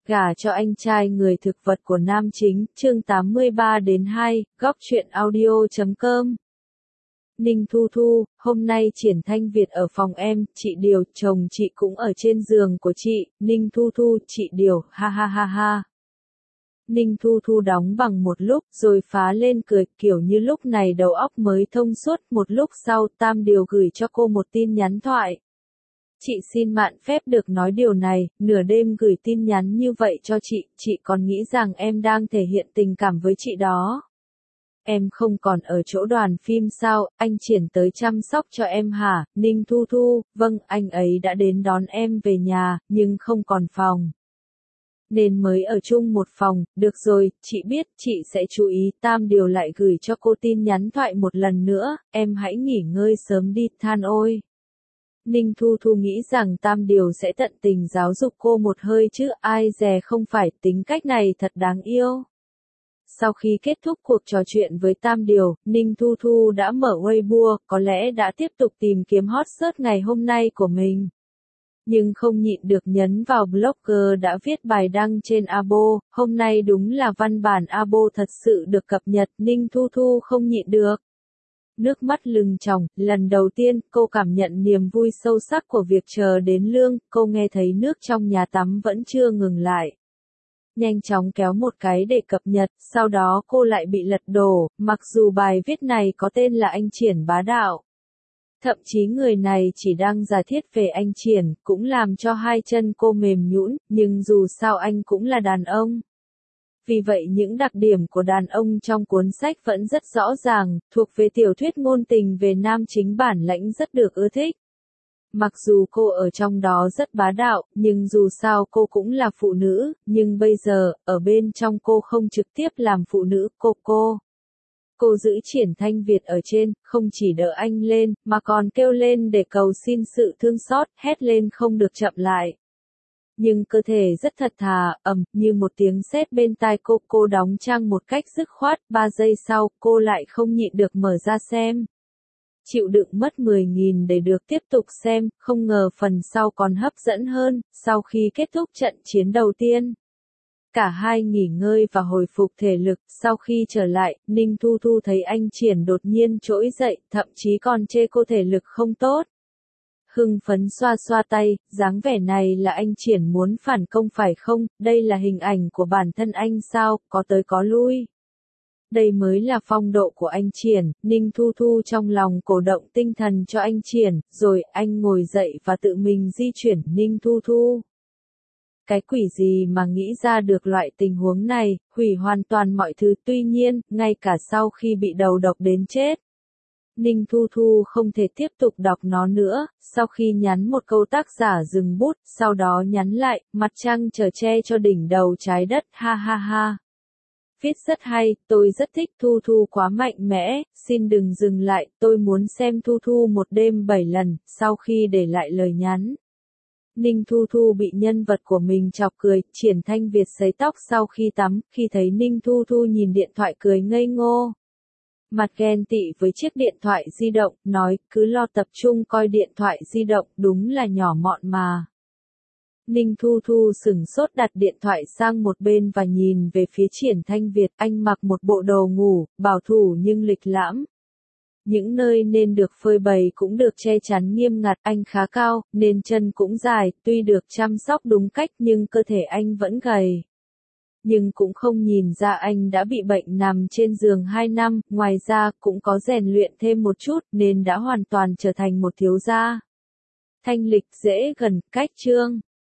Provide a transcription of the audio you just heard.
Gả cho anh trai người thực vật của nam chính, chương 83-2, góc truyện audio.com. Ninh Thu Thu, hôm nay Triển Thanh Việt ở phòng em, chị Điều, chồng chị cũng ở trên giường của chị. Ninh Thu Thu, chị Điều, ha ha ha ha. Ninh Thu Thu đóng bằng một lúc, rồi phá lên cười, kiểu như lúc này đầu óc mới thông suốt. Một lúc sau, Tam Điều gửi cho cô một tin nhắn thoại. Chị xin mạn phép được nói điều này, nửa đêm gửi tin nhắn như vậy cho chị còn nghĩ rằng em đang thể hiện tình cảm với chị đó. Em không còn ở chỗ đoàn phim sao, anh Triển tới chăm sóc cho em hả? Ninh Thu Thu, vâng, anh ấy đã đến đón em về nhà, nhưng không còn phòng. Nên mới ở chung một phòng, được rồi, chị biết, chị sẽ chú ý. Tam Điều lại gửi cho cô tin nhắn thoại một lần nữa, em hãy nghỉ ngơi sớm đi, than ôi. Ninh Thu Thu nghĩ rằng Tam Điều sẽ tận tình giáo dục cô một hơi chứ, ai dè không phải, tính cách này thật đáng yêu. Sau khi kết thúc cuộc trò chuyện với Tam Điều, Ninh Thu Thu đã mở Weibo, có lẽ đã tiếp tục tìm kiếm hot search ngày hôm nay của mình. Nhưng không nhịn được nhấn vào blogger đã viết bài đăng trên Abo, hôm nay đúng là văn bản Abo thật sự được cập nhật, Ninh Thu Thu không nhịn được. Nước mắt lưng tròng, lần đầu tiên, cô cảm nhận niềm vui sâu sắc của việc chờ đến lương, cô nghe thấy nước trong nhà tắm vẫn chưa ngừng lại. Nhanh chóng kéo một cái để cập nhật, sau đó cô lại bị lật đổ, mặc dù bài viết này có tên là Anh Triển bá đạo. Thậm chí người này chỉ đang giả thiết về anh Triển, cũng làm cho hai chân cô mềm nhũn, nhưng dù sao anh cũng là đàn ông. Vì vậy những đặc điểm của đàn ông trong cuốn sách vẫn rất rõ ràng, thuộc về tiểu thuyết ngôn tình về nam chính bản lãnh rất được ưa thích. Mặc dù cô ở trong đó rất bá đạo, nhưng dù sao cô cũng là phụ nữ, nhưng bây giờ, ở bên trong cô không trực tiếp làm phụ nữ, Cô giữ Triển Thanh Việt ở trên, không chỉ đỡ anh lên, mà còn kêu lên để cầu xin sự thương xót, hét lên không được chậm lại. Nhưng cơ thể rất thật thà, như một tiếng sét bên tai cô đóng trang một cách dứt khoát, 3 giây sau, cô lại không nhịn được mở ra xem. Chịu đựng mất 10.000 để được tiếp tục xem, không ngờ phần sau còn hấp dẫn hơn, sau khi kết thúc trận chiến đầu tiên. Cả hai nghỉ ngơi và hồi phục thể lực, sau khi trở lại, Ninh Thu Thu thấy anh Triển đột nhiên trỗi dậy, thậm chí còn chê cô thể lực không tốt. Hưng phấn xoa xoa tay, dáng vẻ này là anh Triển muốn phản công phải không, đây là hình ảnh của bản thân anh sao, có tới có lui. Đây mới là phong độ của anh Triển, Ninh Thu Thu trong lòng cổ động tinh thần cho anh Triển, rồi anh ngồi dậy và tự mình di chuyển. Ninh Thu Thu. Cái quỷ gì mà nghĩ ra được loại tình huống này, hủy hoàn toàn mọi thứ, tuy nhiên, ngay cả sau khi bị đầu độc đến chết. Ninh Thu Thu không thể tiếp tục đọc nó nữa, sau khi nhắn một câu tác giả dừng bút, sau đó nhắn lại, mặt trăng chở che cho đỉnh đầu trái đất, ha ha ha. Viết rất hay, tôi rất thích Thu Thu quá mạnh mẽ, xin đừng dừng lại, tôi muốn xem Thu Thu một đêm 7 lần, sau khi để lại lời nhắn. Ninh Thu Thu bị nhân vật của mình chọc cười, Triển Thanh Việt sấy tóc sau khi tắm, khi thấy Ninh Thu Thu nhìn điện thoại cười ngây ngô. Mặt ghen tị với chiếc điện thoại di động, nói, cứ lo tập trung coi điện thoại di động, đúng là nhỏ mọn mà. Ninh Thu Thu sửng sốt đặt điện thoại sang một bên và nhìn về phía Triển Thanh Việt, anh mặc một bộ đồ ngủ, bảo thủ nhưng lịch lãm. Những nơi nên được phơi bày cũng được che chắn nghiêm ngặt, anh khá cao, nên chân cũng dài, tuy được chăm sóc đúng cách nhưng cơ thể anh vẫn gầy. Nhưng cũng không nhìn ra anh đã bị bệnh nằm trên giường 2 năm, ngoài ra cũng có rèn luyện thêm một chút nên đã hoàn toàn trở thành một thiếu gia. Thanh lịch dễ gần, cách chương.